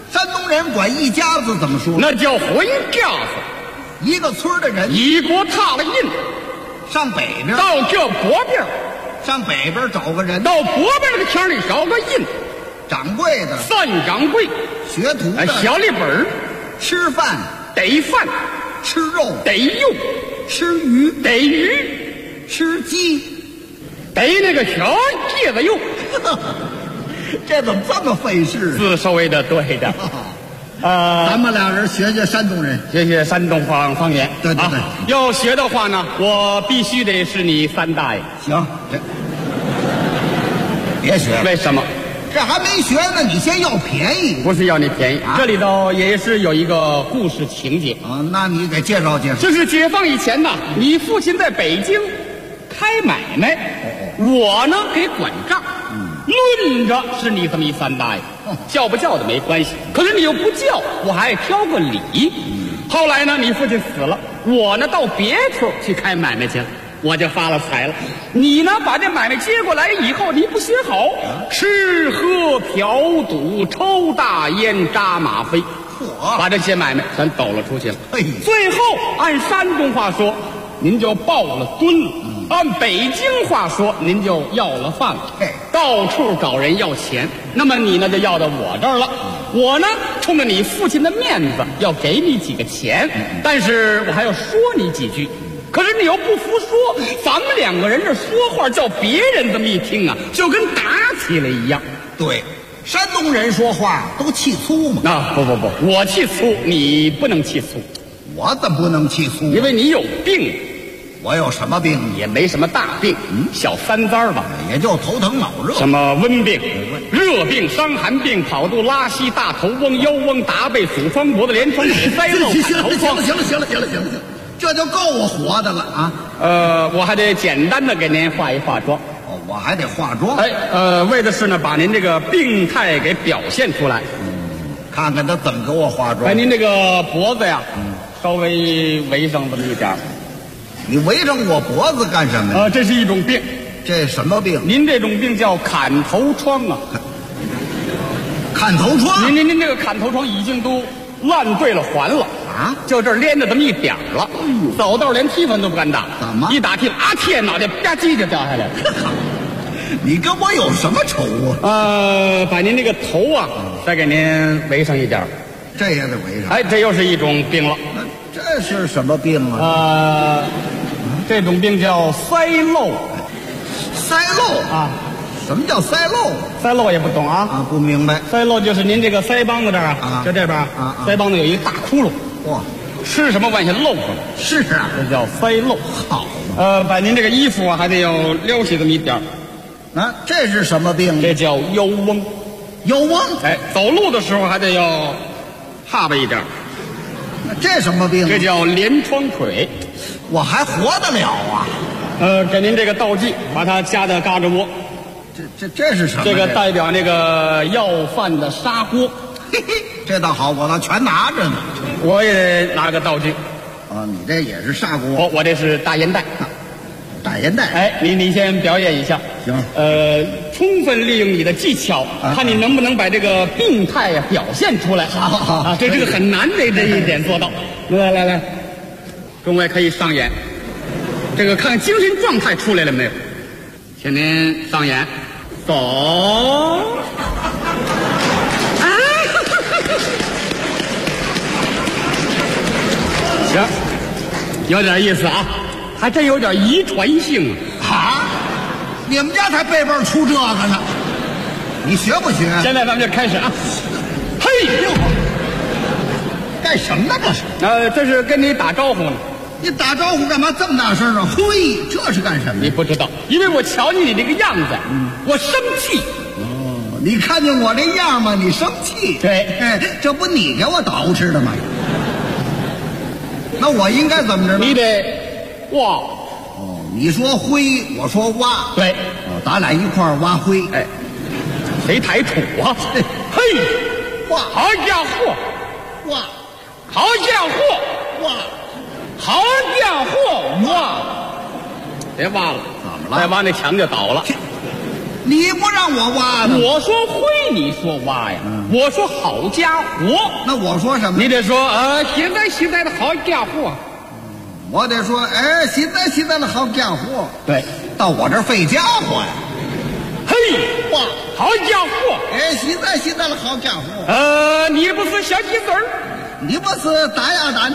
山东人管一家子怎么说？ 那叫混家子。 一个村的人， 一国踏了印， 上北边到这北边， 上北边找个人， 到北边那个田里找个印。 掌柜的， 三掌柜， 学徒的， 小里本， 吃饭得饭， 吃肉得肉， 吃鱼得鱼， 吃鸡得那个小芥子肉。 这怎么这么费事？ 字稍微的对的。 咱们俩人学学山东人， 学学山东方言。 对对对， 要学的话呢，我必须得是你三大爷。 行，别学了。 为什么？ 这还没学呢，你先要便宜？ 不是要你便宜，这里头也是有一个故事情节啊。那你给介绍介绍。 这是解放以前呐，你父亲在北京开买卖，我呢给管账。论着是你这么一三大爷，叫不叫的没关系，可是你又不叫，我还挑个理。后来呢，你父亲死了，我呢到别处去开买卖去了，我就发了财了。你呢把这买卖接过来以后，你不学好，吃喝嫖赌抽大烟扎马飞，把这些买卖全抖了出去了。最后按山东话说，您就抱了蹲了。按北京话说，您就要了饭了，到处找人要钱。那么你呢，就要到我这儿了。我呢，冲着你父亲的面子，要给你几个钱，但是我还要说你几句。可是你又不服说，咱们两个人这说话，叫别人这么一听啊，就跟打起来一样。 对，山东人说话都气粗嘛。 不，我气粗，你不能气粗。 我怎么不能气粗？ 因为你有病。 我有什么病？ 也没什么大病，小三灾吧， 也就头疼脑热。 什么温病、热病、伤寒病、跑肚、拉稀、大头翁、腰翁、达背、鼠疮、脖子连疮、血塞漏、头疮。 行了，这就够我活的了啊！ 我还得简单的给您化一化妆。 我还得化妆。 为的是呢，把您这个病态给表现出来。 看看他怎么给我化妆。 把您这个脖子呀，稍微围上这么一点。 你围上我脖子干什么呀？ 这是一种病。 这什么病？ 您这种病叫砍头疮啊！ 砍头疮？ 您这个砍头疮已经都烂对了环了啊！就这儿连着这么一点了，走道连踢坟都不敢打。 怎么？ 一打踢，天，脑袋吧唧就掉下来了。 你跟我有什么仇啊？ 把您这个头啊，再给您围上一点。 这也得围上。 这又是一种病了。 这是什么病啊？ 这种病叫塞漏。 塞漏啊？ 什么叫塞漏？ 塞漏也不懂啊？ 不明白。 塞漏就是您这个腮帮子这儿啊，就这边腮帮子有一个大窟窿。 哇！ 吃什么往下漏出来？ 是啊， 这叫塞漏。 好。 把您这个衣服啊，还得要撩起这么一点。 这是什么病？ 这叫腰翁。 腰翁？ 走路的时候还得要哈巴一点。 这什么病？ 这叫连疮腿。 我还活得了啊？ 给您这个道具，把它夹到嘎吱窝。 这是什么？ 这个代表那个要饭的砂锅。 嘿嘿，这倒好，我倒全拿着呢。 我也拿个道具。 你这也是砂锅？ 我这是大烟袋。 大烟袋？ 你先表演一下。 行。 充分利用你的技巧，看你能不能把这个病态呀表现出来。好，这个很难的这一点做到。来，众位可以上演。这个看精神状态出来了没有？请您上演。走。行，有点意思啊，还真有点遗传性啊！你们家才背辈出这个呢，你学不学？ 现在咱们就开始啊！嘿呦， 干什么呢这是？ 这是跟你打招呼呢。 你打招呼干嘛这么大声啊？嘿，这是干什么？ 你不知道，因为我瞧见你这个样子，我生气。 你看见我这样吗？你生气？ 对， 这不你给我捯饬的吗？那我应该怎么着呢？ 你得挖。 你说灰，我说挖。 对， 咱俩一块儿挖灰。 谁抬土啊？嘿， 挖！ 好家伙， 挖！ 好家伙， 挖！ 好家伙，挖！别挖了， 怎么了？ 再挖那墙就倒了。 你不让我挖呢？ 我说会，你说挖呀？我说好家伙。 那我说什么？ 你得说现在的好家伙。 我得说现在的好家伙。 对， 到我这儿费家伙呀。 嘿，哇，好家伙！ 现在的好家伙。 你不是小鸡子儿， 你不是大鸭蛋。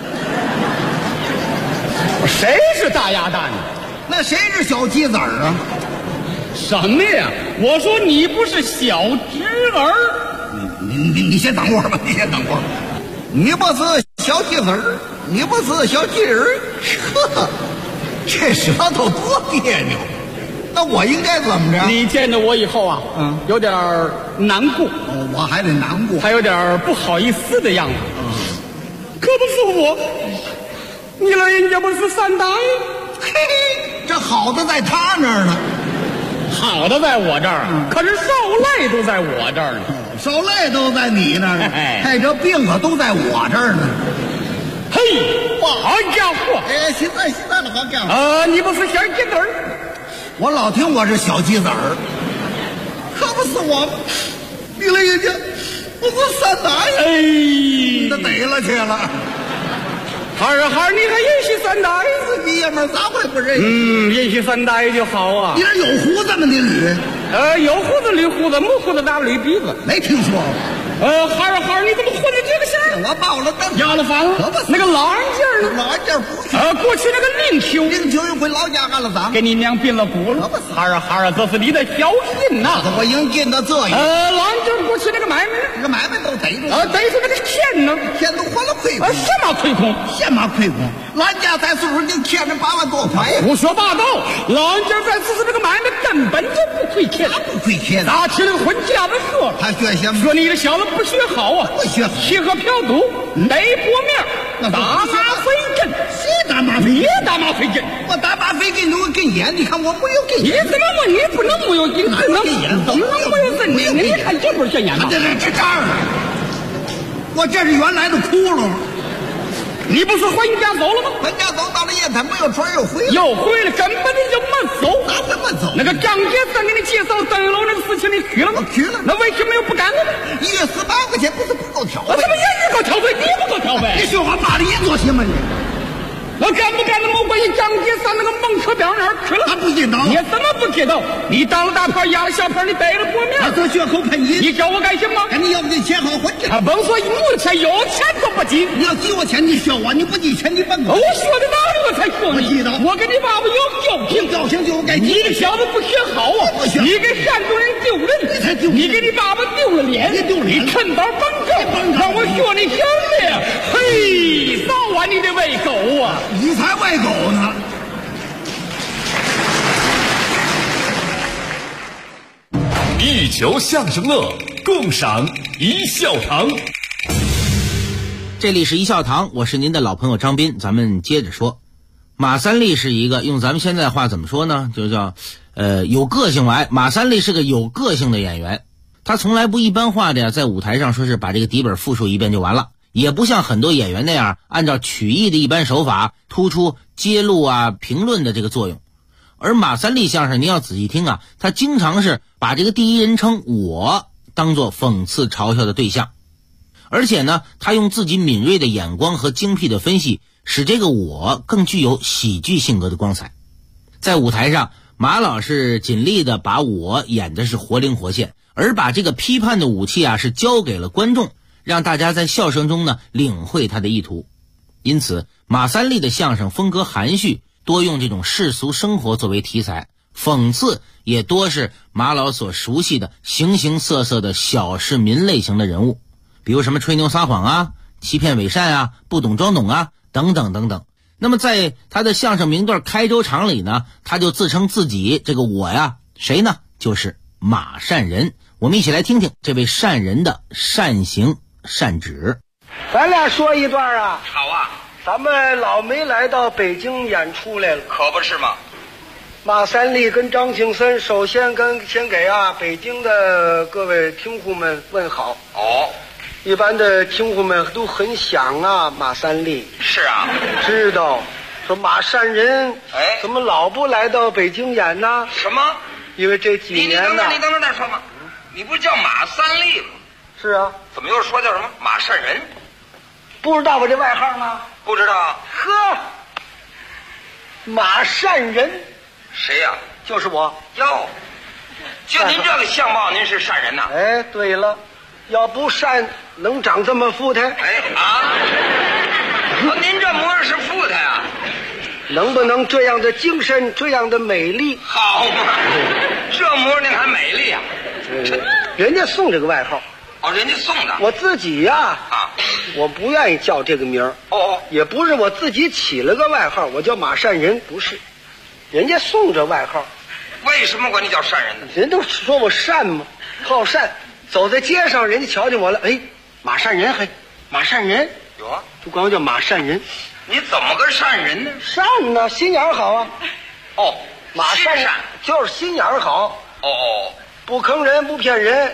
谁是大鸭蛋？ 那谁是小鸡子儿啊？ 什么呀？我说你不是小侄儿。 你先等会儿吧，你先等会儿。你不是小鸡子儿，你不是小鸡儿，这舌头多别扭。那我应该怎么着？ 你见着我以后啊，有点难过。 我还得难过， 还有点不好意思的样子。可不是我，你老人家不是三大爷。 嘿嘿，这好的在他那儿呢。 好的在我这儿，可是受累都在我这儿呢。 受累都在你那儿呢，这病可都在我这儿呢。 嘿，哇，好家伙！ 现在的好家伙。 你不是小鸡子儿？ 我老听我是小鸡子儿，可不是我，你了人家，我是三大爷，那逮了去了。 孩儿，你还认识三大爷？ 你爷们儿咋会不认识？ 认识三大爷就好啊。 你这有胡子吗？你捋？ 有胡子捋胡子，没胡子打捋鼻子。 没听说过。 孩儿，你怎么混的这个事儿？ 我报了灯， 要了饭了。 可不是那个老安家呢？ 老安家不去。 过去那个令秋又回老家干了啥？ 给你娘变了骨了。孩儿，这是你的小心呐！ 我应尽到这样。 老安家过去那个买卖， 那个买卖都逮住。 逮住那个钱呢？ 钱都还了亏空。 什么亏空？ 什么亏空？老安家在岁数就欠着8万多块。 胡说八道！老安家在此时这个买卖根本就不亏钱。 他不亏钱。 咋去那个婚家子说？ 他学什么？ 说你这小子不学好啊！ 不学好， 吃喝嫖赌，没薄面，打马费劲。 谁打马费？ 你打马费劲。 我打马费劲，我跟眼，你看我没有跟眼。 你怎么我？你不能没有眼，不能跟眼，怎么能没有跟眼？你看这不是这眼吗？ 这儿，我这是原来的窟窿。 你不是回你家走了吗？ 回家走到了夜坛，没有船又回来。 又回来，根本你就没走。 哪会没走？ 那个张先生给你介绍登楼那个事情，你去了吗？ 去了。 那为什么又不干呢 ？1月18块钱不是不够挑费？ 怎么也够挑费？你不够挑费？ 你说话骂的你做什么你？ 我干不干的没关系，张杰上那个蒙车边那儿去了。 他不知道。 你怎么不知道？你当了大牌，压了小牌，你逮了薄面。 做血口喷你。 你叫我干什么？ 赶紧要不给钱好混去。 他甭说有钱，有钱都不急。 你要给我钱，你学我；你不给钱，你笨。 我说的道理，我才说你。 我知道。 我跟你爸爸有交情， 交情就该。 你这小子不学好啊！ 不学。 你给山东人丢人， 你才丢。 你给你爸爸丢了脸， 你丢脸。 你趁早帮着，让我说你什么呀？嘿，早晚你得喂狗啊！ 你才喂狗呢。 一球相声乐，共赏一笑堂。 这里是一笑堂，我是您的老朋友张斌。咱们接着说，马三立是一个用咱们现在话怎么说呢？就叫有个性吧。马三立是个有个性的演员，他从来不一般化的在舞台上说是把这个底本复述一遍就完了，也不像很多演员那样按照曲艺的一般手法突出揭露啊评论的这个作用。而马三立相声您要仔细听啊，他经常是把这个第一人称我当作讽刺嘲笑的对象，而且呢他用自己敏锐的眼光和精辟的分析，使这个我更具有喜剧性格的光彩。在舞台上，马老是尽力的把我演的是活灵活现，而把这个批判的武器啊是交给了观众，让大家在笑声中呢领会他的意图。因此马三立的相声风格含蓄，多用这种世俗生活作为题材，讽刺也多是马老所熟悉的形形色色的小市民类型的人物，比如什么吹牛撒谎啊、欺骗伪善啊、不懂装懂啊等等等等。那么在他的相声名段开州场里呢，他就自称自己这个我呀，谁呢？就是马善人。我们一起来听听这位善人的善行善止。 咱俩说一段啊。 好啊。 咱们老没来到北京演出来了， 可不是吗？ 马三立跟张庆森首先先给北京的各位听户们问好。 哦， 一般的听户们都很想马三立。 是啊， 知道说马善人怎么老不来到北京演呢？ 什么？ 因为这几年呢， 你等等再说嘛，你不是叫马三立吗？ 是啊， 怎么又说叫什么马善人？ 不知道我这外号吗？ 不知道。 呵，马善人， 谁呀？ 就是我。 哟，就您这个相貌，您是善人呐？ 哎，对了，要不善能长这么富态？ 哎啊，您这模样是富态啊？ 能不能这样的精神，这样的美丽？ 好嘛，这模样您还美丽啊？ 人家送这个外号。 哦，人家送的。 我自己呀，我不愿意叫这个名儿。 哦， 也不是我自己起了个外号，我叫马善人，不是，人家送这外号。 为什么管你叫善人呢？ 人都说我善嘛，好善。走在街上，人家瞧见我了，哎，马善人，嘿，马善人， 有啊， 就管我叫马善人。 你怎么个善人呢？ 善呢，心眼好啊。 哦， 马善人就是心眼好。 哦， 不坑人，不骗人。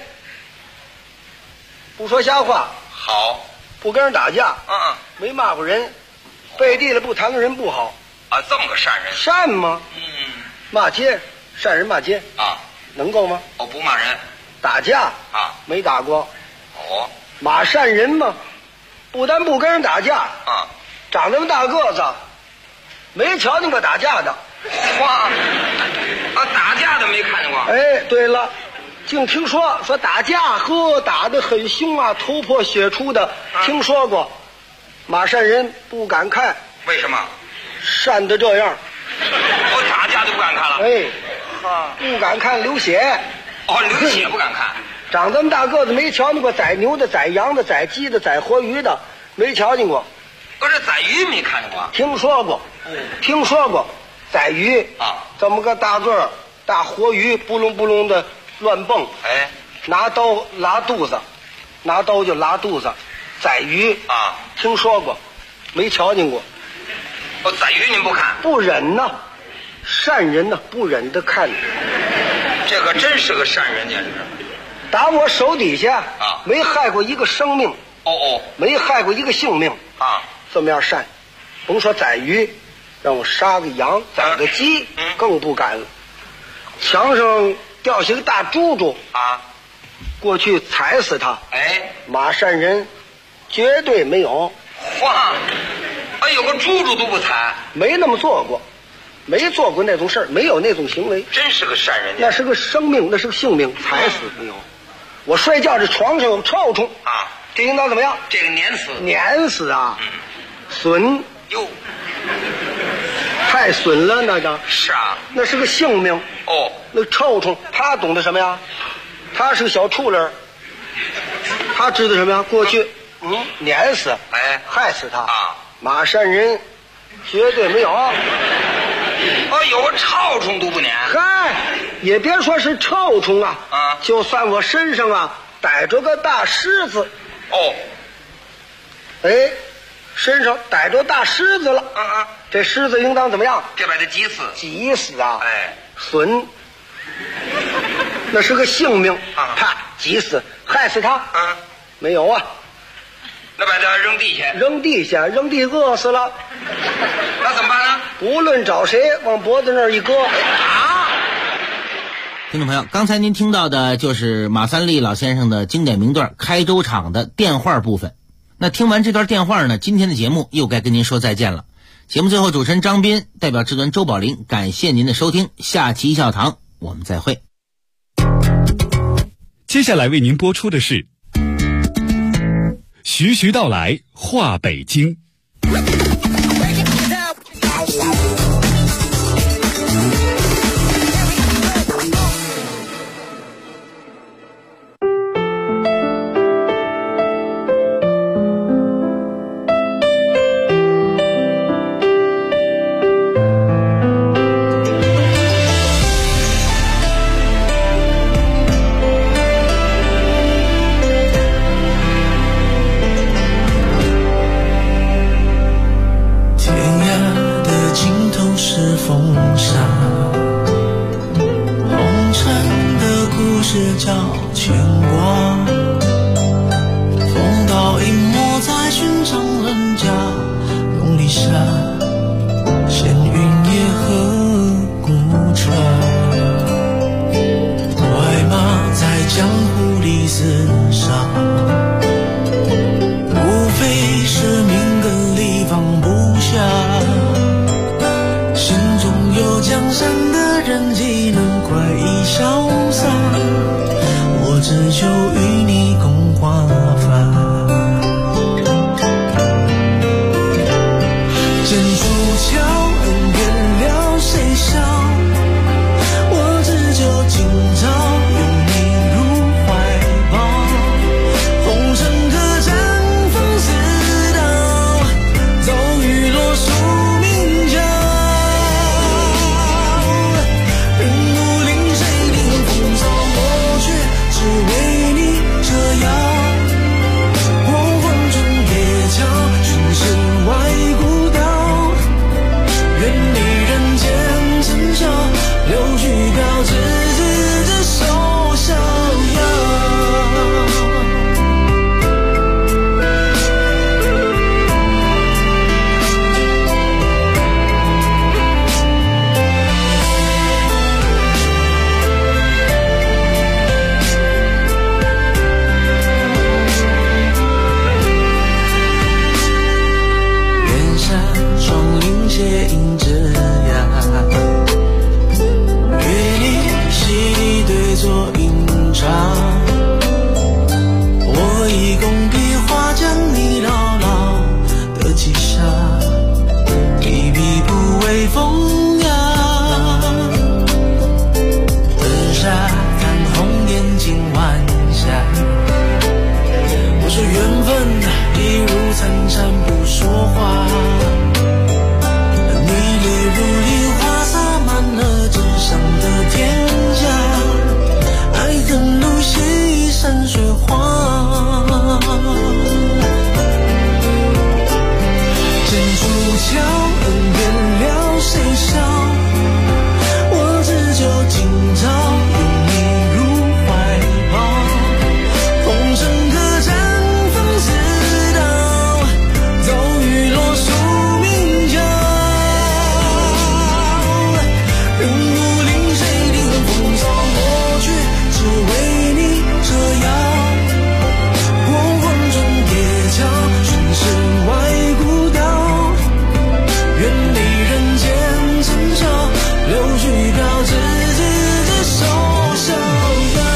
不说瞎话， 好， 不跟人打架，没骂过人，背地里不谈个人不好啊，这么个善人， 善吗？骂街，善人骂街啊， 能够吗？ 哦，不骂人， 打架啊， 没打过， 哦， 马善人嘛，不但不跟人打架啊， 长这么大个子，没瞧见过打架的， 哇，啊，打架的没看见过， 哎，对了。净听说打架，呵，打得很凶啊，头破血出的，听说过。马善人不敢看， 为什么？ 善得这样。 我打架就不敢看了。 哎，不敢看流血。 哦，流血不敢看。 长这么大个子，没瞧见过宰牛的、宰羊的、宰鸡的、宰活鱼的，没瞧见过。 可是宰鱼没看见过。 听说过，听说过，宰鱼啊， 这么个大个儿大活鱼，不隆不隆的。乱蹦， 哎， 拿刀拉肚子，拿刀就拉肚子，宰鱼啊， 听说过，没瞧见过。 哦，宰鱼您不看？ 不忍呐，善人呐，不忍得看。 这可真是个善人，简直。 打我手底下啊， 没害过一个生命。 哦， 没害过一个性命啊， 这么样善，甭说宰鱼，让我杀个羊，宰个鸡，更不敢了。墙上掉下个大猪猪啊， 过去踩死他。 哎， 马善人绝对没有。 哇，哎，有个猪猪都不踩， 没那么做过，没做过那种事儿，没有那种行为。 真是个善人。 那是个生命，那是个性命，踩死没有。我睡觉这床上有臭虫啊， 这应当怎么样？ 这个碾死， 碾死啊！损哟， 太损了，那个是啊， 那是个性命哦。 那臭虫他懂得什么呀？他是个小畜人，他知道什么呀？过去碾死， 哎， 害死他啊！ 马善人绝对没有。 哦，有个臭虫都不撵。 嗨，也别说是臭虫啊，就算我身上啊逮着个大虱子， 哦， 哎，身上逮着大虱子了，这虱子应当怎么样？ 这把它急死， 急死啊！ 哎， 损，那是个性命，啪，急死，害死他，没有啊。 那把它扔地下， 扔地下，扔地饿死了， 那怎么办呢？ 不论找谁，往脖子那儿一搁啊！ 听众朋友，刚才您听到的就是马三立老先生的经典名段《开州场》的电话部分。那听完这段电话呢，今天的节目又该跟您说再见了。节目最后，主持人张斌代表制作人周宝林感谢您的收听，下期一笑堂我们再会。 接下来为您播出的是徐徐道来话北京。 厮杀，无非是命根里放不下，心中有江山的人岂能快意潇洒，我只求与你共华发。剑出鞘，恩怨了谁笑？我只求今朝拥你入怀抱，红尘客栈风似刀，走雨落宿命桥。人无临谁领风骚，我却只为你折腰。我魂中夜桥，寻身外孤岛。愿你人间尘嚣，柳絮飘至执手逍遥。远山窗棂斜映着呀，与你洗礼对坐饮茶，我以工笔画将你牢牢的记下，一笔不为风雅。灯沙看红颜尽晚霞，我说缘分一如参禅不说话，你泪如梨花洒满了纸上的天下，爱恨路细山水画。剑出鞘，恩怨了谁笑？我只求今朝拥你入怀抱，红尘客栈风似刀，走雨落宿命桥。人无临谁领风骚，我却只为你折腰。我魂中夜桥，寻身外孤岛。愿你人间尘嚣，柳絮飘至执手逍遥。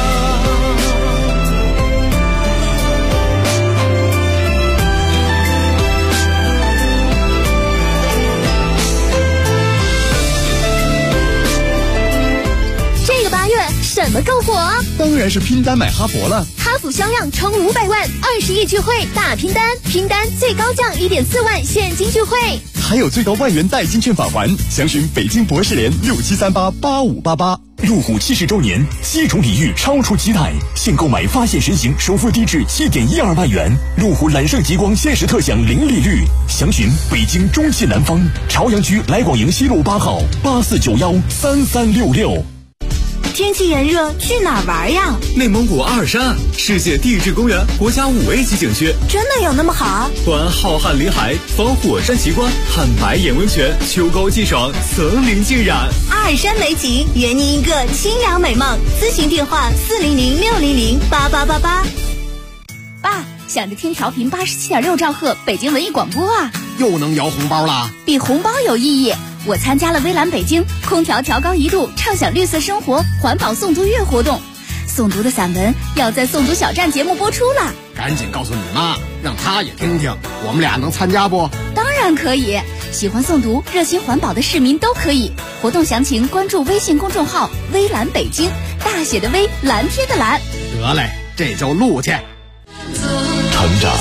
这个8月什么够火？ 当然是拼单买哈佛了。 哈弗销量冲500万，20亿聚会大拼单，拼单最高降1.4万现金聚会， 还有最高万元代金券返还，详询北京博士联67388588。 路虎70周年，7重礼遇超出期待，现购买发现神行首付低至7.12万元，路虎揽胜极光限时特享零利率，详询北京中汽南方朝阳区来广营西路8号84913366。 天气炎热，去哪儿玩呀？ 内蒙古阿尔山，世界地质公园国家5A级景区， 真的有那么好？ 环浩瀚林海，访火山奇观，看白眼温泉，秋高气爽，森林浸染。 阿尔山美景，圆你一个清凉美梦。咨询电话400-600-8888。爸，想着听调频87.6兆赫北京文艺广播啊， 又能摇红包啦？ 比红包有意义。我参加了微蓝北京空调调高1度畅享绿色生活环保诵读月活动，诵读的散文要在诵读小站节目播出了。 赶紧告诉你妈，让她也听听，我们俩能参加不？ 当然可以，喜欢诵读热心环保的市民都可以。活动详情关注微信公众号微蓝北京，大写的微，蓝天的蓝。 得嘞，这就录去。 成长